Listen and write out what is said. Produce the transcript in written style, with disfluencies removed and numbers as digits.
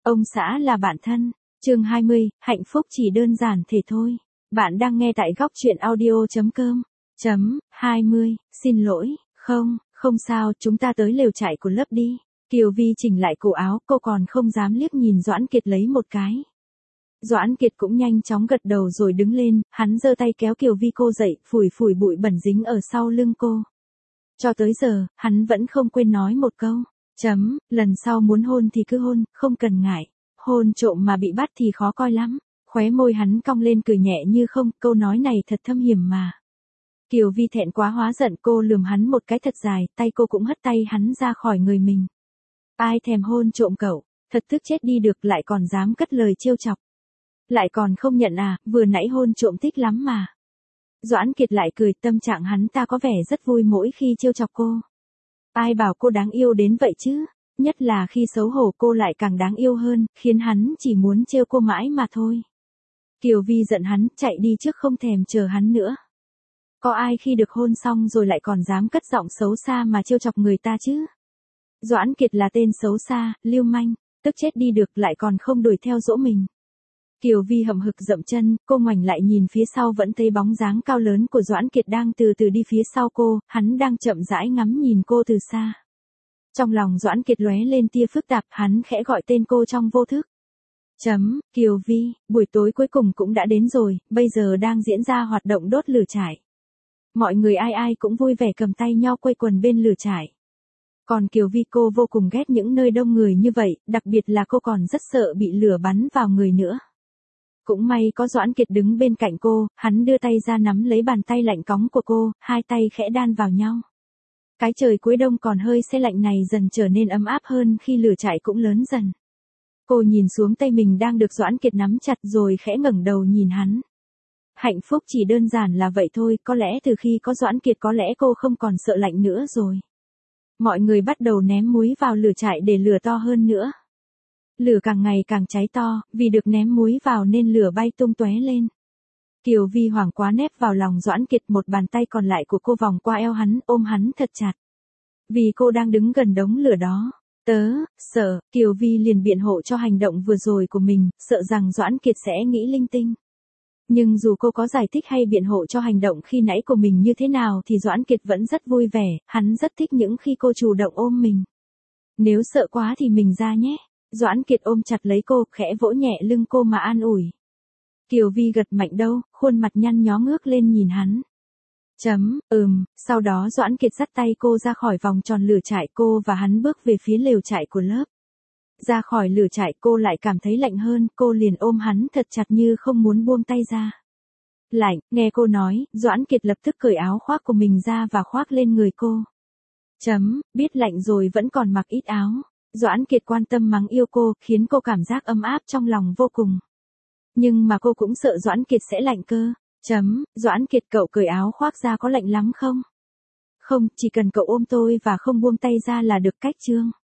Ông xã là bạn thân. Chương 20, hạnh phúc chỉ đơn giản thế thôi. Bạn đang nghe tại góc truyện audio.com. 20, xin lỗi, không sao, chúng ta tới lều trại của lớp đi. Kiều Vi chỉnh lại cổ áo, cô còn không dám liếc nhìn Doãn Kiệt lấy một cái. Doãn Kiệt cũng nhanh chóng gật đầu rồi đứng lên, hắn giơ tay kéo Kiều Vi cô dậy, phủi phủi bụi bẩn dính ở sau lưng cô. Cho tới giờ, hắn vẫn không quên nói một câu. Lần sau muốn hôn thì cứ hôn, không cần ngại. Hôn trộm mà bị bắt thì khó coi lắm. Khóe môi hắn cong lên cười nhẹ như không, câu nói này thật thâm hiểm mà. Kiều Vi thẹn quá hóa giận, cô lườm hắn một cái thật dài, tay cô cũng hất tay hắn ra khỏi người mình. Ai thèm hôn trộm cậu, thật tức chết đi được, lại còn dám cất lời trêu chọc. Lại còn không nhận à, vừa nãy hôn trộm thích lắm mà. Doãn Kiệt lại cười, tâm trạng hắn ta có vẻ rất vui mỗi khi trêu chọc cô. Ai bảo cô đáng yêu đến vậy chứ, nhất là khi xấu hổ cô lại càng đáng yêu hơn, khiến hắn chỉ muốn trêu cô mãi mà thôi. Kiều Vi giận hắn, chạy đi trước không thèm chờ hắn nữa. Có ai khi được hôn xong rồi lại còn dám cất giọng xấu xa mà trêu chọc người ta chứ? Doãn Kiệt là tên xấu xa, lưu manh, tức chết đi được, lại còn không đuổi theo dỗ mình. Kiều Vi hậm hực dậm chân, cô ngoảnh lại nhìn phía sau vẫn thấy bóng dáng cao lớn của Doãn Kiệt đang từ từ đi phía sau cô, hắn đang chậm rãi ngắm nhìn cô từ xa. Trong lòng Doãn Kiệt lóe lên tia phức tạp, hắn khẽ gọi tên cô trong vô thức. Kiều Vi, buổi tối cuối cùng cũng đã đến rồi, bây giờ đang diễn ra hoạt động đốt lửa trại. Mọi người ai ai cũng vui vẻ cầm tay nhau quây quần bên lửa trại. Còn Kiều Vi, cô vô cùng ghét những nơi đông người như vậy, đặc biệt là cô còn rất sợ bị lửa bắn vào người nữa. Cũng may có Doãn Kiệt đứng bên cạnh cô, hắn đưa tay ra nắm lấy bàn tay lạnh cóng của cô, hai tay khẽ đan vào nhau. Cái trời cuối đông còn hơi se lạnh này dần trở nên ấm áp hơn khi lửa trại cũng lớn dần. Cô nhìn xuống tay mình đang được Doãn Kiệt nắm chặt rồi khẽ ngẩng đầu nhìn hắn. Hạnh phúc chỉ đơn giản là vậy thôi, có lẽ từ khi có Doãn Kiệt có lẽ cô không còn sợ lạnh nữa rồi. Mọi người bắt đầu ném muối vào lửa trại để lửa to hơn nữa. Lửa càng ngày càng cháy to, vì được ném muối vào nên lửa bay tung tóe lên. Kiều Vi hoảng quá nép vào lòng Doãn Kiệt, một bàn tay còn lại của cô vòng qua eo hắn, ôm hắn thật chặt. Vì cô đang đứng gần đống lửa đó. Sợ, Kiều Vi liền biện hộ cho hành động vừa rồi của mình, sợ rằng Doãn Kiệt sẽ nghĩ linh tinh. Nhưng dù cô có giải thích hay biện hộ cho hành động khi nãy của mình như thế nào thì Doãn Kiệt vẫn rất vui vẻ, hắn rất thích những khi cô chủ động ôm mình. Nếu sợ quá thì mình ra nhé. Doãn Kiệt ôm chặt lấy cô, khẽ vỗ nhẹ lưng cô mà an ủi. Kiều Vi gật mạnh đầu, khuôn mặt nhăn nhó ngước lên nhìn hắn. Sau đó Doãn Kiệt dắt tay cô ra khỏi vòng tròn lửa trại, cô và hắn bước về phía lều trại của lớp. Ra khỏi lửa trại cô lại cảm thấy lạnh hơn, cô liền ôm hắn thật chặt như không muốn buông tay ra. Lạnh, nghe cô nói, Doãn Kiệt lập tức cởi áo khoác của mình ra và khoác lên người cô. Biết lạnh rồi vẫn còn mặc ít áo. Doãn Kiệt quan tâm mắng yêu cô, khiến cô cảm giác ấm áp trong lòng vô cùng. Nhưng mà cô cũng sợ Doãn Kiệt sẽ lạnh cơ. Doãn Kiệt, cậu cởi áo khoác ra có lạnh lắm không? Không, chỉ cần cậu ôm tôi và không buông tay ra là được, cách chương.